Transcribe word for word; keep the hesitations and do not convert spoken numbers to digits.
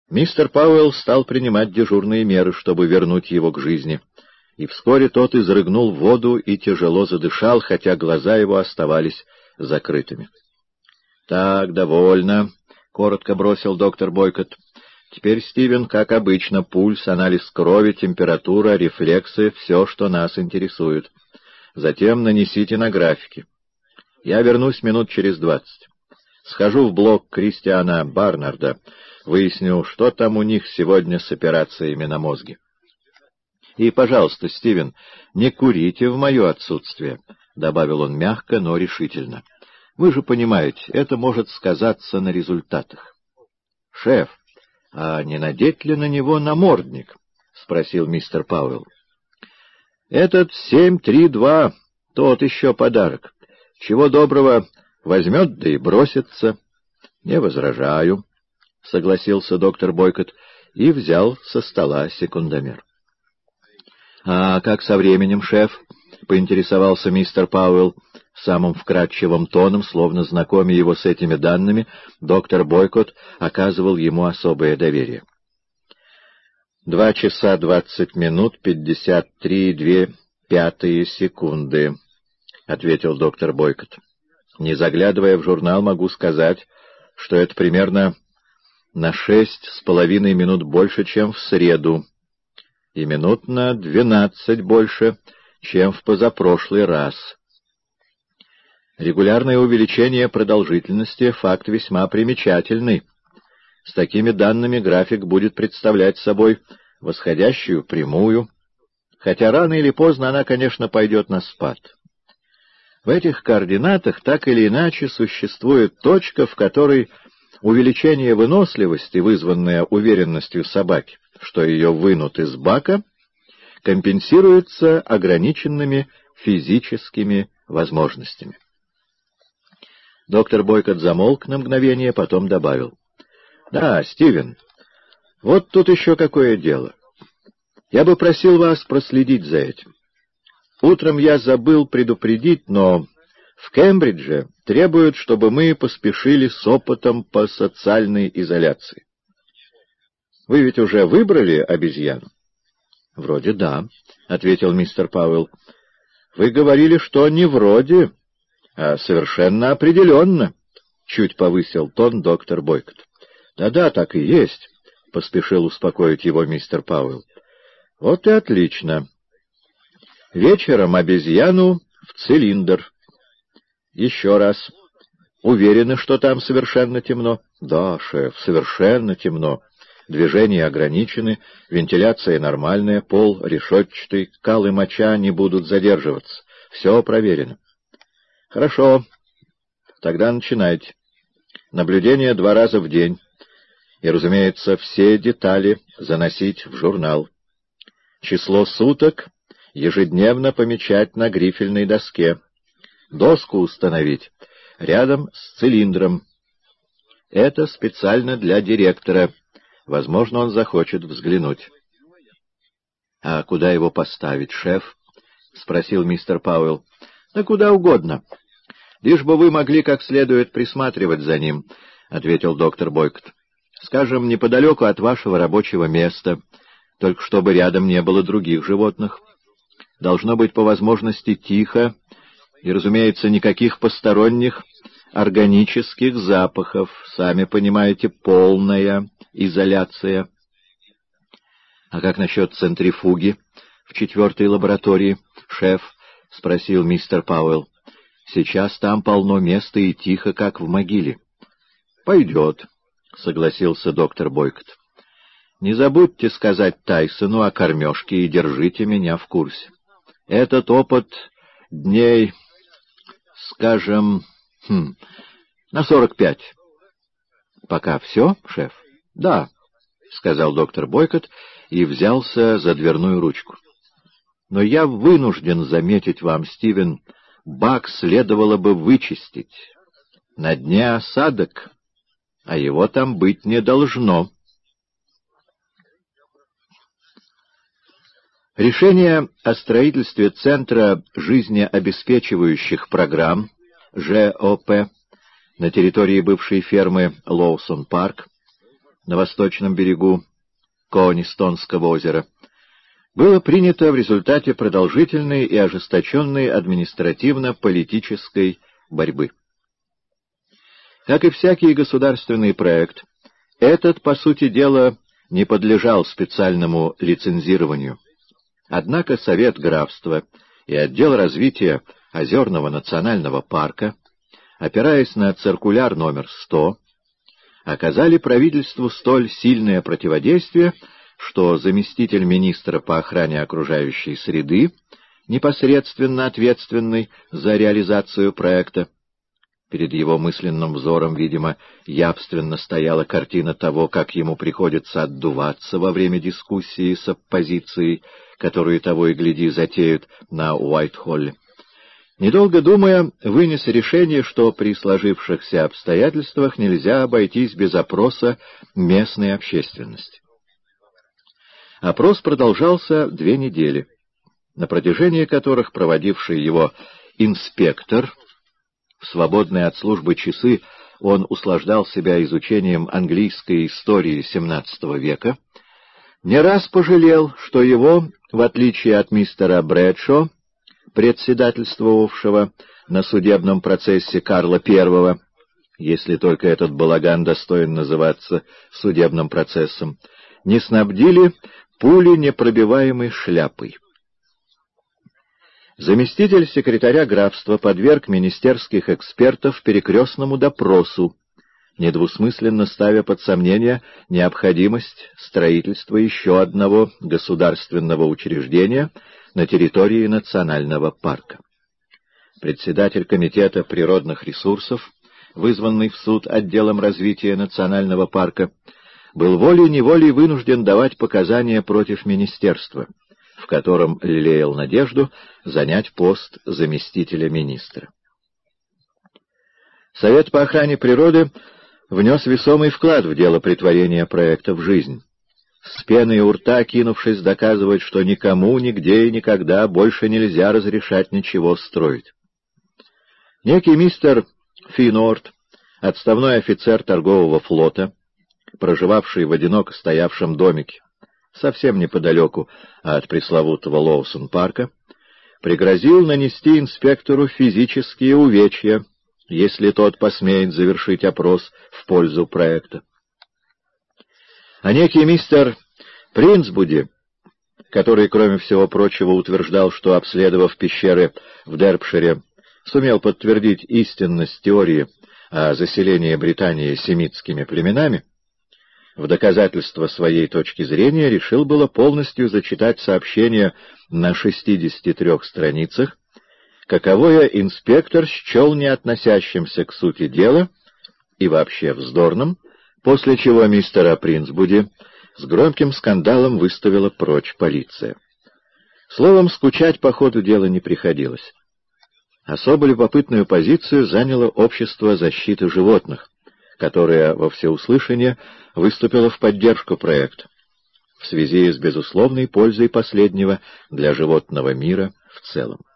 Мистер Пауэлл стал принимать дежурные меры, чтобы вернуть его к жизни, и вскоре тот изрыгнул в воду и тяжело задышал, хотя глаза его оставались закрытыми. — Так, довольно, — коротко бросил доктор Бойкотт. — Теперь, Стивен, как обычно, пульс, анализ крови, температура, рефлексы — все, что нас интересует. Затем нанесите на графики. Я вернусь минут через двадцать. Схожу в блок Кристиана Барнарда, выясню, что там у них сегодня с операциями на мозге. И, пожалуйста, Стивен, не курите в мое отсутствие, — добавил он мягко, но решительно. Вы же понимаете, это может сказаться на результатах. — Шеф, а не надеть ли на него намордник? — спросил мистер Пауэлл. — Этот семь три два, тот еще подарок. Чего доброго, возьмет да и бросится. — Не возражаю, — согласился доктор Бойкотт и взял со стола секундомер. — А как со временем, шеф? — поинтересовался мистер Пауэлл. Самым вкрадчивым тоном, словно знакомя его с этими данными, доктор Бойкотт оказывал ему особое доверие. «Два часа двадцать минут пятьдесят три и две пятые секунды», — ответил доктор Бойкотт. «Не заглядывая в журнал, могу сказать, что это примерно на шесть с половиной минут больше, чем в среду, и минут на двенадцать больше, чем в позапрошлый раз. Регулярное увеличение продолжительности — факт весьма примечательный. С такими данными график будет представлять собой восходящую прямую, хотя рано или поздно она, конечно, пойдет на спад. В этих координатах так или иначе существует точка, в которой увеличение выносливости, вызванное уверенностью собаки, что ее вынут из бака, компенсируется ограниченными физическими возможностями. Доктор Бойкотт замолк на мгновение, потом добавил. — Да, Стивен, вот тут еще какое дело. Я бы просил вас проследить за этим. Утром я забыл предупредить, но в Кембридже требуют, чтобы мы поспешили с опытом по социальной изоляции. Вы ведь уже выбрали обезьяну? — Вроде да, — ответил мистер Пауэлл. — Вы говорили, что не вроде... — А совершенно определенно, — чуть повысил тон доктор Бойкотт. Да — Да-да, так и есть, — поспешил успокоить его мистер Пауэлл. — Вот и отлично. Вечером обезьяну в цилиндр. Еще раз. Уверены, что там совершенно темно? — Да, шеф, совершенно темно. Движения ограничены, вентиляция нормальная, пол решетчатый, кал и моча не будут задерживаться. Все проверено. Хорошо, тогда начинайте. Наблюдение два раза в день. И, разумеется, все детали заносить в журнал. Число суток ежедневно помечать на грифельной доске. Доску установить рядом с цилиндром. Это специально для директора. Возможно, он захочет взглянуть. — А куда его поставить, шеф? — спросил мистер Пауэлл. — Да куда угодно. Лишь бы вы могли как следует присматривать за ним, — ответил доктор Бойкотт. — Скажем, неподалеку от вашего рабочего места, только чтобы рядом не было других животных. Должно быть по возможности тихо и, разумеется, никаких посторонних органических запахов. Сами понимаете, полная изоляция. — А как насчет центрифуги в четвертой лаборатории, шеф? — спросил мистер Пауэлл. — Сейчас там полно места и тихо, как в могиле. — Пойдет, — согласился доктор Бойкотт. — Не забудьте сказать Тайсону о кормежке и держите меня в курсе. Этот опыт дней, скажем, хм, на сорок пять. — Пока все, шеф? — Да, — сказал доктор Бойкотт и взялся за дверную ручку. — Но я вынужден заметить вам, Стивен, бак следовало бы вычистить. На дне осадок, а его там быть не должно. Решение о строительстве Центра жизнеобеспечивающих программ, ЖОП, на территории бывшей фермы Лоусон-Парк на восточном берегу Коонистонского озера, было принято в результате продолжительной и ожесточенной административно-политической борьбы. Как и всякий государственный проект, этот, по сути дела, не подлежал специальному лицензированию. Однако Совет графства и отдел развития Озерного национального парка, опираясь на циркуляр номер сто, оказали правительству столь сильное противодействие, что заместитель министра по охране окружающей среды, непосредственно ответственный за реализацию проекта, перед его мысленным взором, видимо, явственно стояла картина того, как ему приходится отдуваться во время дискуссии с оппозицией, которую того и гляди затеют на Уайт-Холле. Недолго думая, вынес решение, что при сложившихся обстоятельствах нельзя обойтись без опроса местной общественности. Опрос продолжался две недели, на протяжении которых проводивший его инспектор, в свободные от службы часы он услаждал себя изучением английской истории семнадцатого века, не раз пожалел, что его, в отличие от мистера Брэдшо, председательствовавшего на судебном процессе Карла Первого, если только этот балаган достоин называться судебным процессом, не снабдили пуленепробиваемой шляпой. Заместитель секретаря графства подверг министерских экспертов перекрестному допросу, недвусмысленно ставя под сомнение необходимость строительства еще одного государственного учреждения на территории национального парка. Председатель комитета природных ресурсов, вызванный в суд отделом развития национального парка, был волей-неволей вынужден давать показания против министерства, в котором лелеял надежду занять пост заместителя министра. Совет по охране природы внес весомый вклад в дело претворения проекта в жизнь, с пеной у рта кинувшись доказывать, что никому, нигде и никогда больше нельзя разрешать ничего строить. Некий мистер Финорд, отставной офицер торгового флота, проживавший в одиноко стоявшем домике, совсем неподалеку от пресловутого Лоусон-парка, пригрозил нанести инспектору физические увечья, если тот посмеет завершить опрос в пользу проекта. А некий мистер Принцбуди, который, кроме всего прочего, утверждал, что, обследовав пещеры в Дербшире, сумел подтвердить истинность теории о заселении Британии семитскими племенами, в доказательство своей точки зрения решил было полностью зачитать сообщение на шестидесяти трёх страницах, каковое инспектор счел не относящимся к сути дела и вообще вздорным, после чего мистера Принцбуди с громким скандалом выставила прочь полиция. Словом, скучать по ходу дела не приходилось. Особо любопытную позицию заняло общество защиты животных, которое во всеуслышание выступило в поддержку проекта, в связи с безусловной пользой последнего для животного мира в целом.